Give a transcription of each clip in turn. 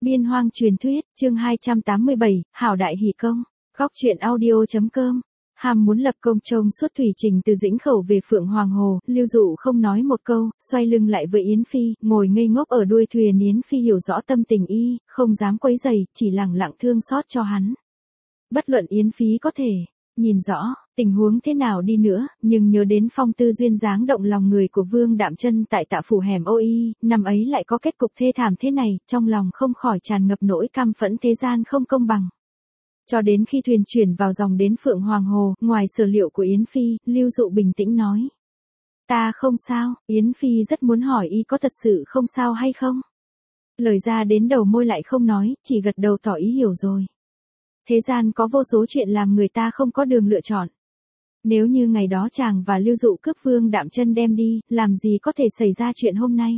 Biên Hoang truyền thuyết, chương 287, Hảo đại hỷ công. Góc truyện audio.com. Hàm muốn lập công trông suốt thủy trình từ Dĩnh Khẩu về Phượng Hoàng Hồ, Lưu Dụ không nói một câu, xoay lưng lại với Yến Phi, ngồi ngây ngốc ở đuôi thuyền. Yến Phi hiểu rõ tâm tình y, không dám quấy rầy, chỉ lẳng lặng thương xót cho hắn. Bất luận Yến Phi có thể nhìn rõ tình huống thế nào đi nữa, nhưng nhớ đến phong tư duyên dáng động lòng người của Vương Đạm Chân tại Tạ phủ hẻm Ô Y, năm ấy lại có kết cục thê thảm thế này, trong lòng không khỏi tràn ngập nỗi căm phẫn thế gian không công bằng. Cho đến khi thuyền chuyển vào dòng đến Phượng Hoàng Hồ, ngoài sở liệu của Yến Phi, Lưu Dụ bình tĩnh nói: "Ta không sao." Yến Phi rất muốn hỏi y có thật sự không sao hay không. Lời ra đến đầu môi lại không nói, chỉ gật đầu tỏ ý hiểu rồi. Thế gian có vô số chuyện làm người ta không có đường lựa chọn. Nếu như ngày đó chàng và Lưu Dụ cướp Vương Đạm Chân đem đi, làm gì có thể xảy ra chuyện hôm nay.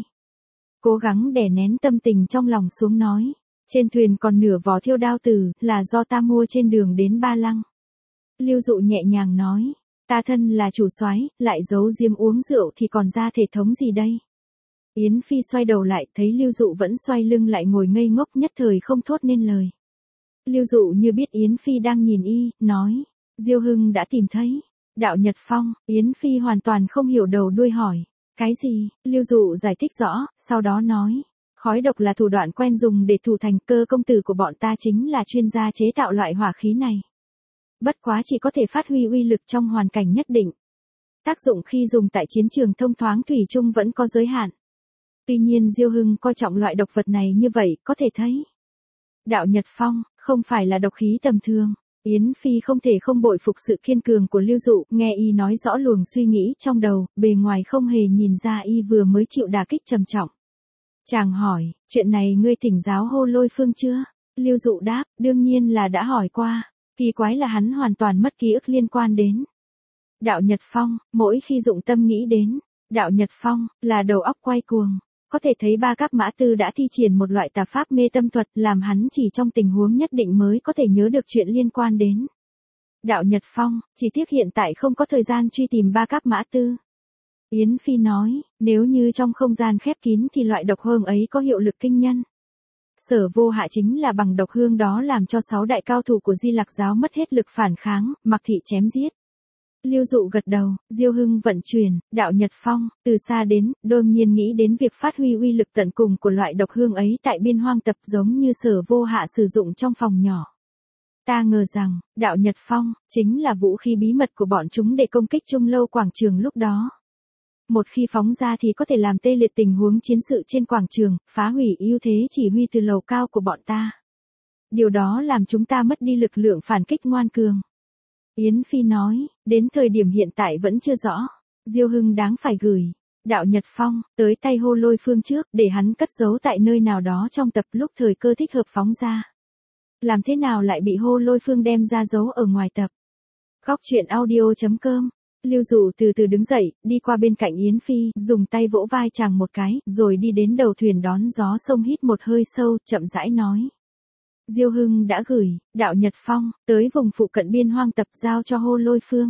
Cố gắng đè nén tâm tình trong lòng xuống nói: "Trên thuyền còn nửa vò thiêu đao tử, là do ta mua trên đường đến Ba Lăng." Lưu Dụ nhẹ nhàng nói: "Ta thân là chủ soái, lại giấu diếm uống rượu thì còn ra thể thống gì đây?" Yến Phi xoay đầu lại, thấy Lưu Dụ vẫn xoay lưng lại ngồi ngây ngốc, nhất thời không thốt nên lời. Lưu Dụ như biết Yến Phi đang nhìn y, nói: "Diêu Hưng đã tìm thấy Đạo Nhật Phong." Yến Phi hoàn toàn không hiểu đầu đuôi hỏi: "Cái gì?" Lưu Dụ giải thích rõ, sau đó nói: "Khói độc là thủ đoạn quen dùng để thủ thành, Cơ công tử của bọn ta chính là chuyên gia chế tạo loại hỏa khí này. Bất quá chỉ có thể phát huy uy lực trong hoàn cảnh nhất định. Tác dụng khi dùng tại chiến trường thông thoáng thủy chung vẫn có giới hạn. Tuy nhiên Diêu Hưng coi trọng loại độc vật này như vậy, có thể thấy Đạo Nhật Phong không phải là độc khí tầm thường." Yến Phi không thể không bội phục sự kiên cường của Lưu Dụ, nghe y nói rõ luồng suy nghĩ trong đầu, bề ngoài không hề nhìn ra y vừa mới chịu đả kích trầm trọng. Chàng hỏi: "Chuyện này ngươi thỉnh giáo Hô Lôi Phương chưa?" Lưu Dụ đáp: "Đương nhiên là đã hỏi qua." Kỳ quái là hắn hoàn toàn mất ký ức liên quan đến Đạo Nhật Phong, mỗi khi dụng tâm nghĩ đến Đạo Nhật Phong, là đầu óc quay cuồng. Có thể thấy Ba Cáp Mã Tư đã thi triển một loại tà pháp mê tâm thuật, làm hắn chỉ trong tình huống nhất định mới có thể nhớ được chuyện liên quan đến Đạo Nhật Phong, chỉ tiếc hiện tại không có thời gian truy tìm Ba Cáp Mã Tư. Yến Phi nói: "Nếu như trong không gian khép kín thì loại độc hương ấy có hiệu lực kinh nhân. Sở Vô Hạ chính là bằng độc hương đó làm cho 6 đại cao thủ của Di Lặc giáo mất hết lực phản kháng, mặc thị chém giết." Lưu Dụ gật đầu: "Diêu Hưng vận chuyển Đạo Nhật Phong, từ xa đến, đương nhiên nghĩ đến việc phát huy uy lực tận cùng của loại độc hương ấy tại Biên Hoang tập, giống như Sở Vô Hạ sử dụng trong phòng nhỏ. Ta ngờ rằng, Đạo Nhật Phong, chính là vũ khí bí mật của bọn chúng để công kích Trung Lâu quảng trường lúc đó. Một khi phóng ra thì có thể làm tê liệt tình huống chiến sự trên quảng trường, phá hủy ưu thế chỉ huy từ lầu cao của bọn ta. Điều đó làm chúng ta mất đi lực lượng phản kích ngoan cường." Yến Phi nói: "Đến thời điểm hiện tại vẫn chưa rõ. Diêu Hưng đáng phải gửi Đạo Nhật Phong tới tay Hô Lôi Phương trước, để hắn cất giấu tại nơi nào đó trong tập, lúc thời cơ thích hợp phóng ra. Làm thế nào lại bị Hô Lôi Phương đem ra giấu ở ngoài tập?" Góc truyện audio.com. Lưu Dụ từ từ đứng dậy, đi qua bên cạnh Yến Phi, dùng tay vỗ vai chàng một cái, rồi đi đến đầu thuyền đón gió sông, hít một hơi sâu, chậm rãi nói: "Diêu Hưng đã gửi Đạo Nhật Phong tới vùng phụ cận Biên Hoang tập, giao cho Hô Lôi Phương.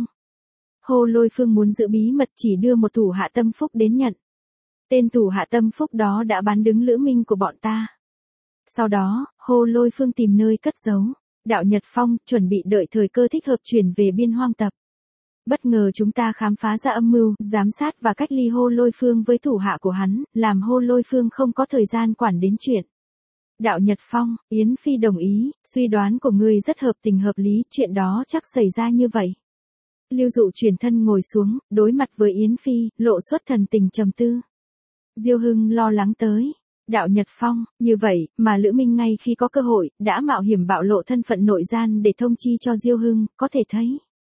Hô Lôi Phương muốn giữ bí mật, chỉ đưa một thủ hạ tâm phúc đến nhận. Tên thủ hạ tâm phúc đó đã bán đứng Lữ Minh của bọn ta. Sau đó, Hô Lôi Phương tìm nơi cất giấu Đạo Nhật Phong, chuẩn bị đợi thời cơ thích hợp chuyển về Biên Hoang tập. Bất ngờ chúng ta khám phá ra âm mưu, giám sát và cách ly Hô Lôi Phương với thủ hạ của hắn, làm Hô Lôi Phương không có thời gian quản đến chuyện Đạo Nhật Phong." Yến Phi đồng ý: "Suy đoán của ngươi rất hợp tình hợp lý, chuyện đó chắc xảy ra như vậy." Lưu Dụ chuyển thân ngồi xuống, đối mặt với Yến Phi, lộ xuất thần tình trầm tư. "Diêu Hưng lo lắng tới Đạo Nhật Phong, như vậy, mà Lữ Minh ngay khi có cơ hội, đã mạo hiểm bạo lộ thân phận nội gian để thông chi cho Diêu Hưng, có thể thấy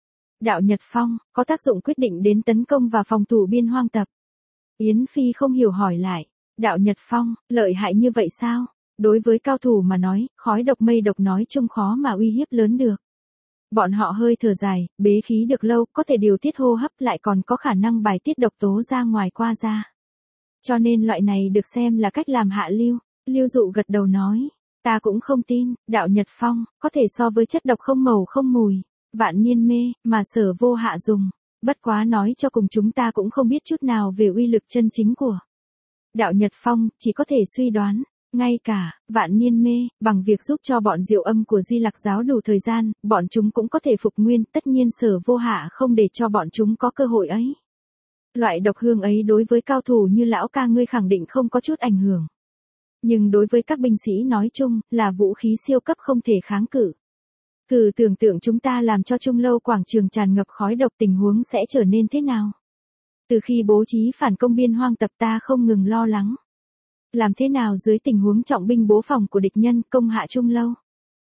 Đạo Nhật Phong có tác dụng quyết định đến tấn công và phòng thủ Biên Hoang tập." Yến Phi không hiểu hỏi lại: "Đạo Nhật Phong, lợi hại như vậy sao?" Đối với cao thủ mà nói, khói độc mây độc nói chung khó mà uy hiếp lớn được. Bọn họ hơi thở dài, bế khí được lâu, có thể điều tiết hô hấp, lại còn có khả năng bài tiết độc tố ra ngoài qua da. Cho nên loại này được xem là cách làm hạ lưu. Lưu Dụ gật đầu nói: "Ta cũng không tin, Đạo Nhật Phong có thể so với chất độc không màu không mùi, vạn niên mê, mà Sở Vô Hạ dùng. Bất quá nói cho cùng chúng ta cũng không biết chút nào về uy lực chân chính của Đạo Nhật Phong, chỉ có thể suy đoán." Ngay cả, vạn niên mê, bằng việc giúp cho bọn Diệu Âm của Di Lặc giáo đủ thời gian, bọn chúng cũng có thể phục nguyên, tất nhiên Sở Vô Hạ không để cho bọn chúng có cơ hội ấy. Loại độc hương ấy đối với cao thủ như lão ca ngươi khẳng định không có chút ảnh hưởng. Nhưng đối với các binh sĩ nói chung, là vũ khí siêu cấp không thể kháng cự. Thử tưởng tượng chúng ta làm cho Trung Lâu quảng trường tràn ngập khói độc tình huống sẽ trở nên thế nào? Từ khi bố trí phản công biên hoang tập ta không ngừng lo lắng. Làm thế nào dưới tình huống trọng binh bố phòng của địch nhân công hạ Trung Lâu?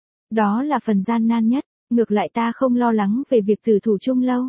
Đó là phần gian nan nhất, ngược lại ta không lo lắng về việc tử thủ Trung Lâu.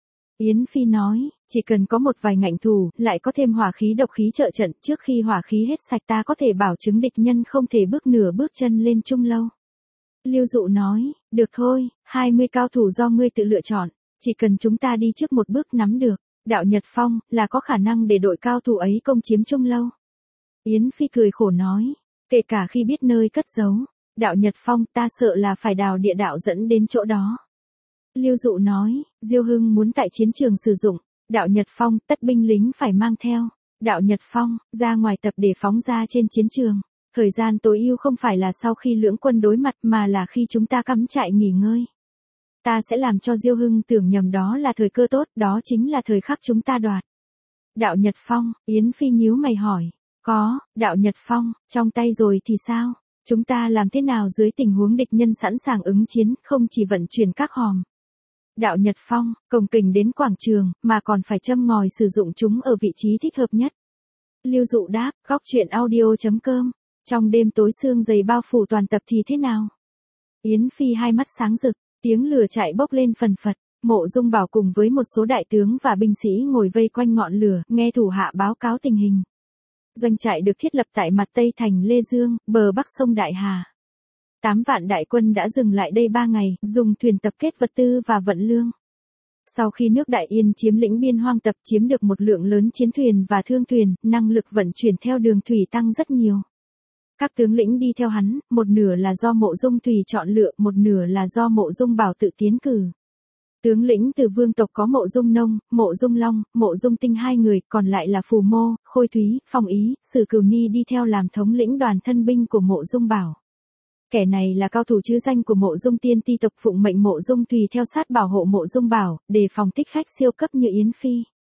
Yến Phi nói, chỉ cần có một vài ngạnh thủ, lại có thêm hỏa khí độc khí trợ trận, trước khi hỏa khí hết sạch ta có thể bảo chứng địch nhân không thể bước nửa bước chân lên Trung Lâu. Lưu Dụ nói, được thôi, 20 cao thủ do ngươi tự lựa chọn, chỉ cần chúng ta đi trước một bước nắm được, đạo Nhật Phong, là có khả năng để đội cao thủ ấy công chiếm Trung Lâu. Yến Phi cười khổ nói, kể cả khi biết nơi cất giấu, đạo Nhật Phong ta sợ là phải đào địa đạo dẫn đến chỗ đó. Lưu Dụ nói, Diêu Hưng muốn tại chiến trường sử dụng, đạo Nhật Phong tất binh lính phải mang theo, đạo Nhật Phong, ra ngoài tập để phóng ra trên chiến trường. Thời gian tối ưu không phải là sau khi lưỡng quân đối mặt mà là khi chúng ta cắm trại nghỉ ngơi. Ta sẽ làm cho Diêu Hưng tưởng nhầm đó là thời cơ tốt, đó chính là thời khắc chúng ta đoạt. Đạo Nhật Phong, Yến Phi nhíu mày hỏi, có, đạo Nhật Phong, trong tay rồi thì sao? Chúng ta làm thế nào dưới tình huống địch nhân sẵn sàng ứng chiến, không chỉ vận chuyển các hòm. Đạo Nhật Phong, cồng kềnh đến quảng trường, mà còn phải châm ngòi sử dụng chúng ở vị trí thích hợp nhất. Lưu Dụ đáp, góc truyện audio.com. Trong đêm tối sương dày bao phủ toàn tập thì thế nào? Yến Phi hai mắt sáng rực, tiếng lửa chạy bốc lên phần phật, Mộ Dung Bảo cùng với một số đại tướng và binh sĩ ngồi vây quanh ngọn lửa, nghe thủ hạ báo cáo tình hình. Doanh trại được thiết lập tại mặt tây thành Lê Dương, bờ bắc sông Đại Hà. 8 vạn đại quân đã dừng lại đây 3 ngày, dùng thuyền tập kết vật tư và vận lương. Sau khi nước Đại Yên chiếm lĩnh biên hoang tập chiếm được một lượng lớn chiến thuyền và thương thuyền, năng lực vận chuyển theo đường thủy tăng rất nhiều. Các tướng lĩnh đi theo hắn, một nửa là do Mộ Dung Thùy chọn lựa, một nửa là do Mộ Dung Bảo tự tiến cử. Tướng lĩnh từ vương tộc có Mộ Dung Nông, Mộ Dung Long, Mộ Dung Tinh 2 người, còn lại là Phù Mô, Khôi Thúy, Phong Ý, Sử Cửu Ni đi theo làm thống lĩnh đoàn thân binh của Mộ Dung Bảo. Kẻ này là cao thủ chứ danh của Mộ Dung Tiên Ti tộc, phụng mệnh Mộ Dung Thùy theo sát bảo hộ Mộ Dung Bảo, đề phòng thích khách siêu cấp như Yến Phi.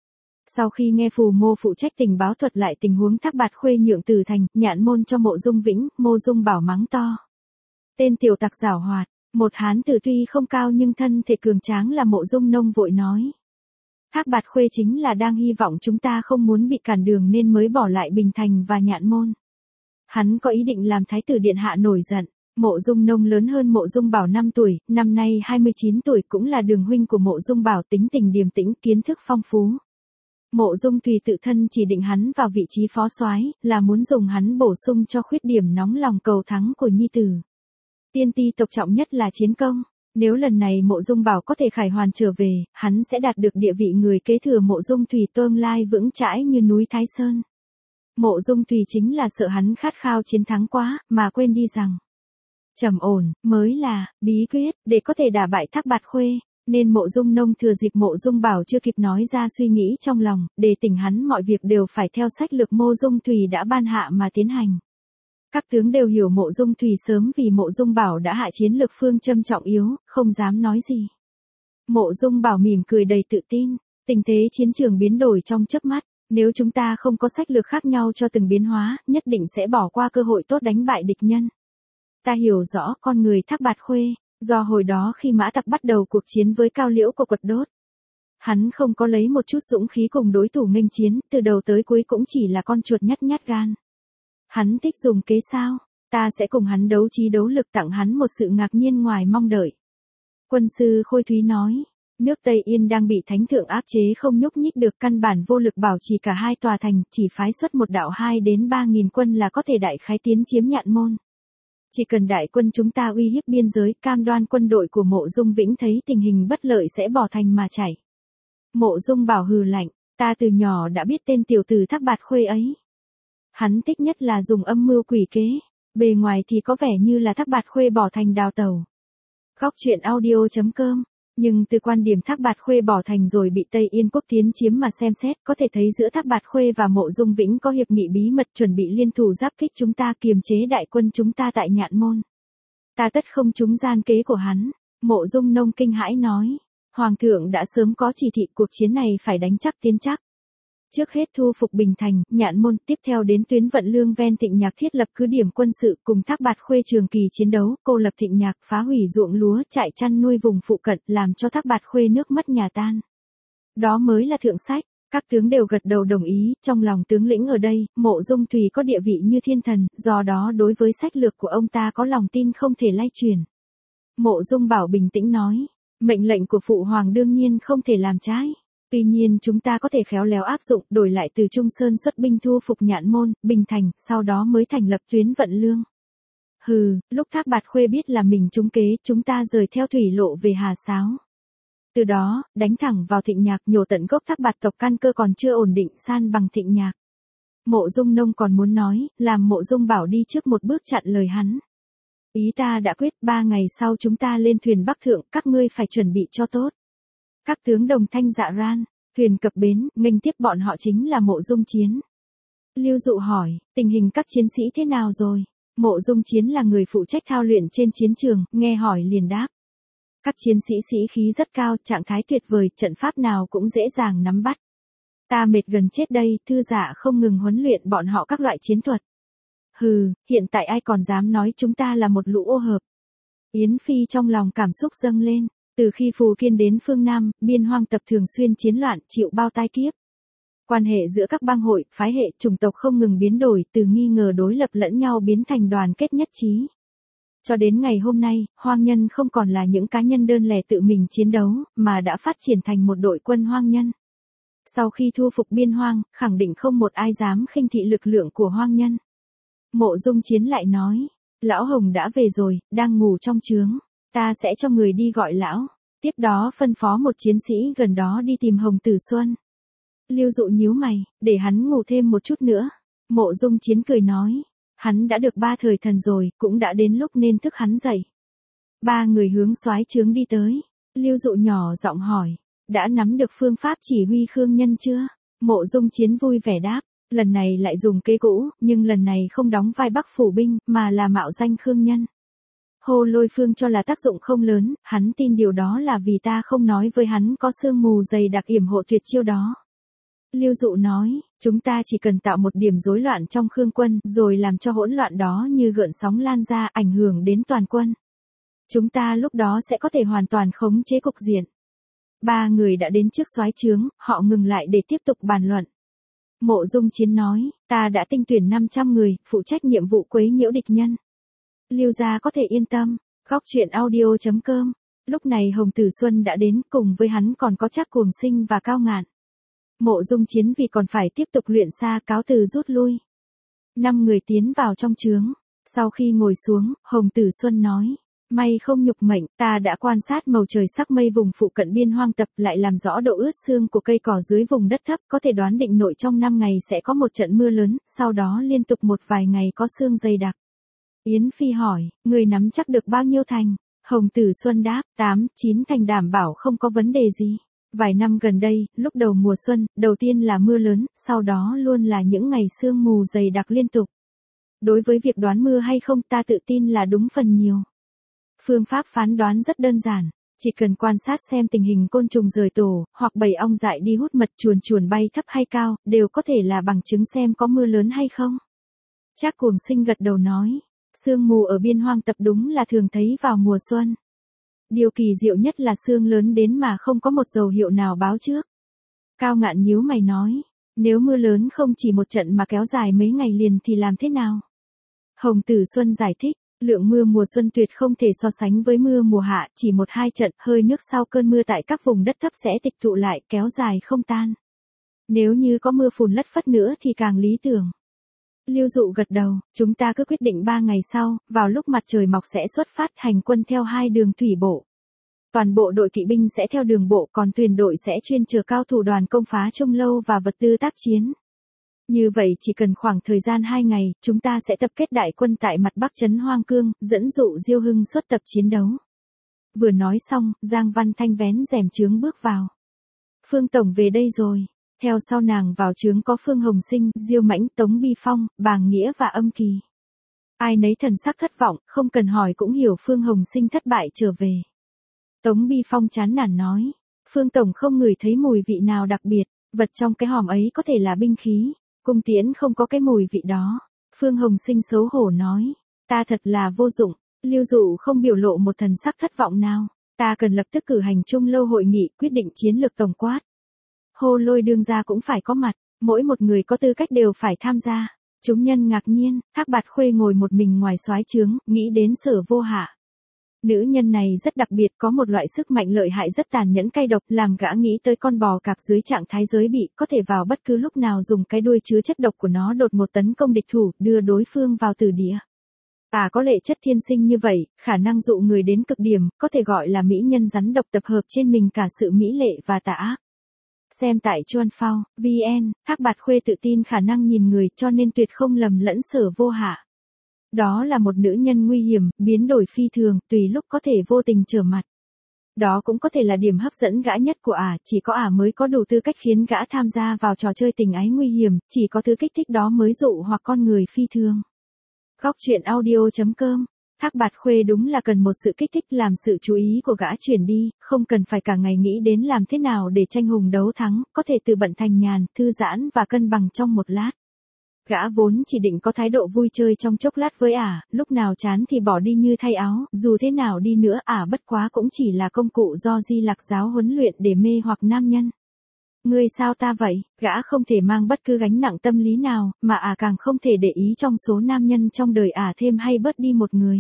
Sau khi nghe Phù Mô phụ trách tình báo thuật lại tình huống Thác Bạt Khuê nhượng Tử Thành, nhạn môn cho Mộ Dung Vĩnh, Mộ Dung Bảo mắng to. Tên tiểu tặc giảo hoạt, một hán tử tuy không cao nhưng thân thể cường tráng là Mộ Dung Nông vội nói. Thác Bạt Khuê chính là đang hy vọng chúng ta không muốn bị cản đường nên mới bỏ lại Bình Thành và nhạn môn. Hắn có ý định làm Thái tử Điện Hạ nổi giận. Mộ Dung Nông lớn hơn Mộ Dung Bảo 5 tuổi, năm nay 29 tuổi, cũng là đường huynh của Mộ Dung Bảo, tính tình điềm tĩnh, kiến thức phong phú. Mộ Dung Thùy tự thân chỉ định hắn vào vị trí phó soái, là muốn dùng hắn bổ sung cho khuyết điểm nóng lòng cầu thắng của nhi tử. Tiên Ti tộc trọng nhất là chiến công, nếu lần này Mộ Dung Bảo có thể khải hoàn trở về, hắn sẽ đạt được địa vị người kế thừa Mộ Dung Thùy, tương lai vững chãi như núi Thái Sơn. Mộ Dung Thùy chính là sợ hắn khát khao chiến thắng quá, mà quên đi rằng trầm ổn mới là bí quyết để có thể đả bại Thác Bạt Khuê, nên Mộ Dung Nông thừa dịp Mộ Dung Bảo chưa kịp nói ra suy nghĩ trong lòng, để tỉnh hắn mọi việc đều phải theo sách lược Mộ Dung Thùy đã ban hạ mà tiến hành. Các tướng đều hiểu Mộ Dung Thùy sớm vì Mộ Dung Bảo đã hạ chiến lược phương châm trọng yếu, không dám nói gì. Mộ Dung Bảo mỉm cười đầy tự tin, tình thế chiến trường biến đổi trong chớp mắt, nếu chúng ta không có sách lược khác nhau cho từng biến hóa, nhất định sẽ bỏ qua cơ hội tốt đánh bại địch nhân. Ta hiểu rõ con người Thác Bạt Khuê, do hồi đó khi Mã Tặc bắt đầu cuộc chiến với Cao Liễu của Quật Đốt. Hắn không có lấy một chút dũng khí cùng đối thủ nghênh chiến, từ đầu tới cuối cũng chỉ là con chuột nhát nhát gan. Hắn thích dùng kế sao, ta sẽ cùng hắn đấu trí đấu lực, tặng hắn một sự ngạc nhiên ngoài mong đợi. Quân sư Khôi Thúy nói, nước Tây Yên đang bị thánh thượng áp chế không nhúc nhích được, căn bản vô lực bảo trì cả hai tòa thành, chỉ phái xuất một đạo 2 đến 3.000 quân là có thể đại khái tiến chiếm nhạn môn. Chỉ cần đại quân chúng ta uy hiếp biên giới, cam đoan quân đội của Mộ Dung Vĩnh thấy tình hình bất lợi sẽ bỏ thành mà chạy. Mộ Dung Bảo hừ lạnh, ta từ nhỏ đã biết tên tiểu tử Thác Bạt Khuê ấy. Hắn thích nhất là dùng âm mưu quỷ kế, bề ngoài thì có vẻ như là Thác Bạt Khuê bỏ thành đào tẩu. Góc truyện audio.com Nhưng từ quan điểm Thác Bạt Khuê bỏ thành rồi bị Tây Yên quốc tiến chiếm mà xem xét, có thể thấy giữa Thác Bạt Khuê và Mộ Dung Vĩnh có hiệp nghị bí mật chuẩn bị liên thủ giáp kích chúng ta, kiềm chế đại quân chúng ta tại Nhạn Môn. Ta tất không trúng gian kế của hắn. Mộ Dung Nông kinh hãi nói. Hoàng thượng đã sớm có chỉ thị cuộc chiến này phải đánh chắc tiến chắc. Trước hết thu phục Bình Thành, Nhạn Môn, tiếp theo đến tuyến vận lương ven Thịnh Nhạc thiết lập cứ điểm quân sự cùng Thác Bạt Khuê trường kỳ chiến đấu, cô lập Thịnh Nhạc, phá hủy ruộng lúa, trại chăn nuôi vùng phụ cận, làm cho Thác Bạt Khuê nước mất nhà tan. Đó mới là thượng sách. Các tướng đều gật đầu đồng ý, trong lòng tướng lĩnh ở đây, Mộ Dung Thùy có địa vị như thiên thần, do đó đối với sách lược của ông ta có lòng tin không thể lay chuyển. Mộ Dung Bảo bình tĩnh nói, mệnh lệnh của Phụ Hoàng đương nhiên không thể làm trái. Tuy nhiên chúng ta có thể khéo léo áp dụng, đổi lại từ Trung Sơn xuất binh thu phục Nhạn Môn, Bình Thành, sau đó mới thành lập tuyến vận lương. Hừ, lúc Thác Bạt Khuê biết là mình trúng kế, chúng ta rời theo thủy lộ về Hà Sáo. Từ đó, đánh thẳng vào Thịnh Nhạc, nhổ tận gốc Thác Bạt tộc, căn cơ còn chưa ổn định, san bằng Thịnh Nhạc. Mộ Dung Nông còn muốn nói, làm Mộ Dung Bảo đi trước một bước chặn lời hắn. Ý ta đã quyết, 3 ngày sau chúng ta lên thuyền Bắc Thượng, các ngươi phải chuẩn bị cho tốt. Các tướng đồng thanh dạ ran, thuyền cập bến, nghênh tiếp bọn họ chính là Mộ Dung Chiến. Lưu Dụ hỏi, tình hình các chiến sĩ thế nào rồi? Mộ Dung Chiến là người phụ trách thao luyện trên chiến trường, nghe hỏi liền đáp. Các chiến sĩ sĩ khí rất cao, trạng thái tuyệt vời, trận pháp nào cũng dễ dàng nắm bắt. Ta mệt gần chết đây, thư giả không ngừng huấn luyện bọn họ các loại chiến thuật. Hừ, hiện tại ai còn dám nói chúng ta là một lũ ô hợp. Yến Phi trong lòng cảm xúc dâng lên, từ khi Phù Kiên đến phương Nam, biên hoang tập thường xuyên chiến loạn, chịu bao tai kiếp. Quan hệ giữa các bang hội, phái hệ, chủng tộc không ngừng biến đổi, từ nghi ngờ đối lập lẫn nhau biến thành đoàn kết nhất trí. Cho đến ngày hôm nay, hoang nhân không còn là những cá nhân đơn lẻ tự mình chiến đấu, mà đã phát triển thành một đội quân hoang nhân. Sau khi thu phục biên hoang, khẳng định không một ai dám khinh thị lực lượng của hoang nhân. Mộ Dung Chiến lại nói, Lão Hồng đã về rồi, đang ngủ trong trướng. Ta sẽ cho người đi gọi lão. Tiếp đó phân phó một chiến sĩ gần đó đi tìm Hồng Tử Xuân. Lưu Dụ nhíu mày, để hắn ngủ thêm một chút nữa. Mộ Dung Chiến cười nói, hắn đã được 3 thời thần rồi, cũng đã đến lúc nên thức hắn dậy. 3 người hướng soái trướng đi tới. Lưu Dụ nhỏ giọng hỏi, đã nắm được phương pháp chỉ huy Khương Nhân chưa? Mộ Dung Chiến vui vẻ đáp, lần này lại dùng kế cũ, nhưng lần này không đóng vai Bắc phủ binh, mà là mạo danh Khương Nhân. Hồ Lôi Phương cho là tác dụng không lớn, hắn tin điều đó là vì ta không nói với hắn có sương mù dày đặc yểm hộ tuyệt chiêu đó. Lưu Dụ nói, chúng ta chỉ cần tạo một điểm rối loạn trong Khương quân, rồi làm cho hỗn loạn đó như gợn sóng lan ra, ảnh hưởng đến toàn quân. Chúng ta lúc đó sẽ có thể hoàn toàn khống chế cục diện. 3 người đã đến trước soái trướng, họ ngừng lại để tiếp tục bàn luận. Mộ Dung Chiến nói, ta đã tinh tuyển 500 người, phụ trách nhiệm vụ quấy nhiễu địch nhân. Lưu gia có thể yên tâm. Góc truyện audio.com. Lúc này Hồng Tử Xuân đã đến, cùng với hắn còn có Trác Cuồng Sinh và Cao Ngạn. Mộ Dung Chiến vì còn phải tiếp tục luyện xa, cáo từ rút lui. 5 người tiến vào trong trướng. Sau khi ngồi xuống, Hồng Tử Xuân nói, may không nhục mệnh, ta đã quan sát màu trời sắc mây vùng phụ cận biên hoang tập, lại làm rõ độ ướt xương của cây cỏ dưới vùng đất thấp, có thể đoán định nội trong 5 ngày sẽ có một trận mưa lớn, sau đó liên tục một vài ngày có sương dày đặc. Yến Phi hỏi, người nắm chắc được bao nhiêu thành? Hồng Tử Xuân đáp, 8, 9 thành đảm bảo không có vấn đề gì. Vài năm gần đây, lúc đầu mùa xuân, đầu tiên là mưa lớn, sau đó luôn là những ngày sương mù dày đặc liên tục. Đối với việc đoán mưa hay không, ta tự tin là đúng phần nhiều. Phương pháp phán đoán rất đơn giản, chỉ cần quan sát xem tình hình côn trùng rời tổ, hoặc bầy ong dại đi hút mật, chuồn chuồn bay thấp hay cao, đều có thể là bằng chứng xem có mưa lớn hay không. Trác Cuồng Sinh gật đầu nói, sương mù ở biên hoang tập đúng là thường thấy vào mùa xuân. Điều kỳ diệu nhất là sương lớn đến mà không có một dấu hiệu nào báo trước. Cao Ngạn nhíu mày nói, nếu mưa lớn không chỉ một trận mà kéo dài mấy ngày liền thì làm thế nào? Hồng Tử Xuân giải thích, lượng mưa mùa xuân tuyệt không thể so sánh với mưa mùa hạ, chỉ 1-2 trận, hơi nước sau cơn mưa tại các vùng đất thấp sẽ tịch tụ lại, kéo dài không tan. Nếu như có mưa phùn lất phất nữa thì càng lý tưởng. Lưu Dụ gật đầu, chúng ta cứ quyết định 3 ngày sau, vào lúc mặt trời mọc sẽ xuất phát, hành quân theo 2 đường thủy bộ. Toàn bộ đội kỵ binh sẽ theo đường bộ, còn thuyền đội sẽ chuyên chở cao thủ đoàn công phá Trung Lâu và vật tư tác chiến. Như vậy chỉ cần khoảng thời gian 2 ngày, chúng ta sẽ tập kết đại quân tại mặt bắc trấn Hoang Cương, dẫn dụ Diêu Hưng xuất tập chiến đấu. Vừa nói xong, Giang Văn Thanh vén rèm trướng bước vào. Phương Tổng về đây rồi. Theo sau nàng vào trướng có Phương Hồng Sinh, Diêu Mãnh, Tống Bi Phong, Bàng Nghĩa và Âm Kỳ. Ai nấy thần sắc thất vọng, không cần hỏi cũng hiểu Phương Hồng Sinh thất bại trở về. Tống Bi Phong chán nản nói. Phương Tổng không ngửi thấy mùi vị nào đặc biệt, vật trong cái hòm ấy có thể là binh khí, cung tiễn không có cái mùi vị đó. Phương Hồng Sinh xấu hổ nói. Ta thật là vô dụng. Lưu Dụ không biểu lộ một thần sắc thất vọng nào. Ta cần lập tức cử hành trung lâu hội nghị quyết định chiến lược tổng quát. Hồ Lôi đương gia cũng phải có mặt, mỗi một người có tư cách đều phải tham gia. Chúng nhân ngạc nhiên, Thác Bạt Khuê ngồi một mình ngoài soái trướng, nghĩ đến Sở Vô Hạ. Nữ nhân này rất đặc biệt, có một loại sức mạnh lợi hại rất tàn nhẫn cay độc, làm gã nghĩ tới con bò cạp dưới trạng thái giới bị, có thể vào bất cứ lúc nào dùng cái đuôi chứa chất độc của nó đột một tấn công địch thủ, đưa đối phương vào tử địa. Có lệ chất thiên sinh như vậy, khả năng dụ người đến cực điểm, có thể gọi là mỹ nhân rắn độc tập hợp trên mình cả sự mỹ lệ và tà ác. Xem tại Chuan Phao, VN, Thác Bạt Khuê tự tin khả năng nhìn người cho nên tuyệt không lầm lẫn Sở Vô Hạ. Đó là một nữ nhân nguy hiểm, biến đổi phi thường, tùy lúc có thể vô tình trở mặt. Đó cũng có thể là điểm hấp dẫn gã nhất của chỉ có mới có đủ tư cách khiến gã tham gia vào trò chơi tình ái nguy hiểm, chỉ có thứ kích thích đó mới dụ hoặc con người phi thường. Góc truyện audio.com. Thác Bạt Khuê đúng là cần một sự kích thích làm sự chú ý của gã chuyển đi, không cần phải cả ngày nghĩ đến làm thế nào để tranh hùng đấu thắng, có thể từ bận thành nhàn, thư giãn và cân bằng trong một lát. Gã vốn chỉ định có thái độ vui chơi trong chốc lát với lúc nào chán thì bỏ đi như thay áo, dù thế nào đi nữa bất quá cũng chỉ là công cụ do Di Lặc giáo huấn luyện để mê hoặc nam nhân. Ngươi sao ta vậy, gã không thể mang bất cứ gánh nặng tâm lý nào, mà càng không thể để ý trong số nam nhân trong đời thêm hay bớt đi một người.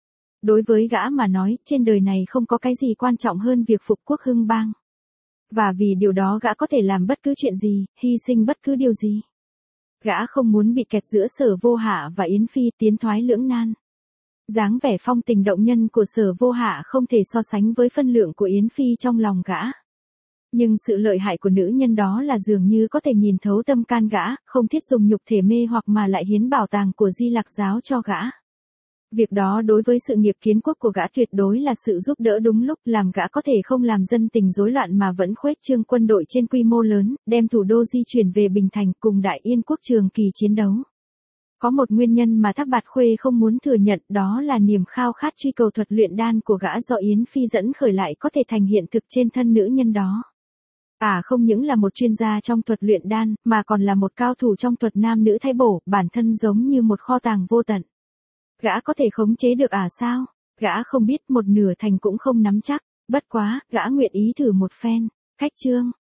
Đối với gã mà nói, trên đời này không có cái gì quan trọng hơn việc phục quốc hưng bang. Và vì điều đó gã có thể làm bất cứ chuyện gì, hy sinh bất cứ điều gì. Gã không muốn bị kẹt giữa Sở Vô Hạ và Yến Phi, tiến thoái lưỡng nan. Dáng vẻ phong tình động nhân của Sở Vô Hạ không thể so sánh với phân lượng của Yến Phi trong lòng gã. Nhưng sự lợi hại của nữ nhân đó là dường như có thể nhìn thấu tâm can gã, không thiết dùng nhục thể mê hoặc mà lại hiến bảo tàng của Di Lặc giáo cho gã. Việc đó đối với sự nghiệp kiến quốc của gã tuyệt đối là sự giúp đỡ đúng lúc, làm gã có thể không làm dân tình rối loạn mà vẫn khuếch trương quân đội trên quy mô lớn, đem thủ đô di chuyển về Bình Thành cùng Đại Yên quốc trường kỳ chiến đấu. Có một nguyên nhân mà Thác Bạt Khuê không muốn thừa nhận, đó là niềm khao khát truy cầu thuật luyện đan của gã do Yến Phi dẫn khởi lại có thể thành hiện thực trên thân nữ nhân đó. Không những là một chuyên gia trong thuật luyện đan, mà còn là một cao thủ trong thuật nam nữ thay bổ, bản thân giống như một kho tàng vô tận. Gã có thể khống chế được sao? Gã không biết, một nửa thành cũng không nắm chắc, bất quá, gã nguyện ý thử một phen. Khách chương.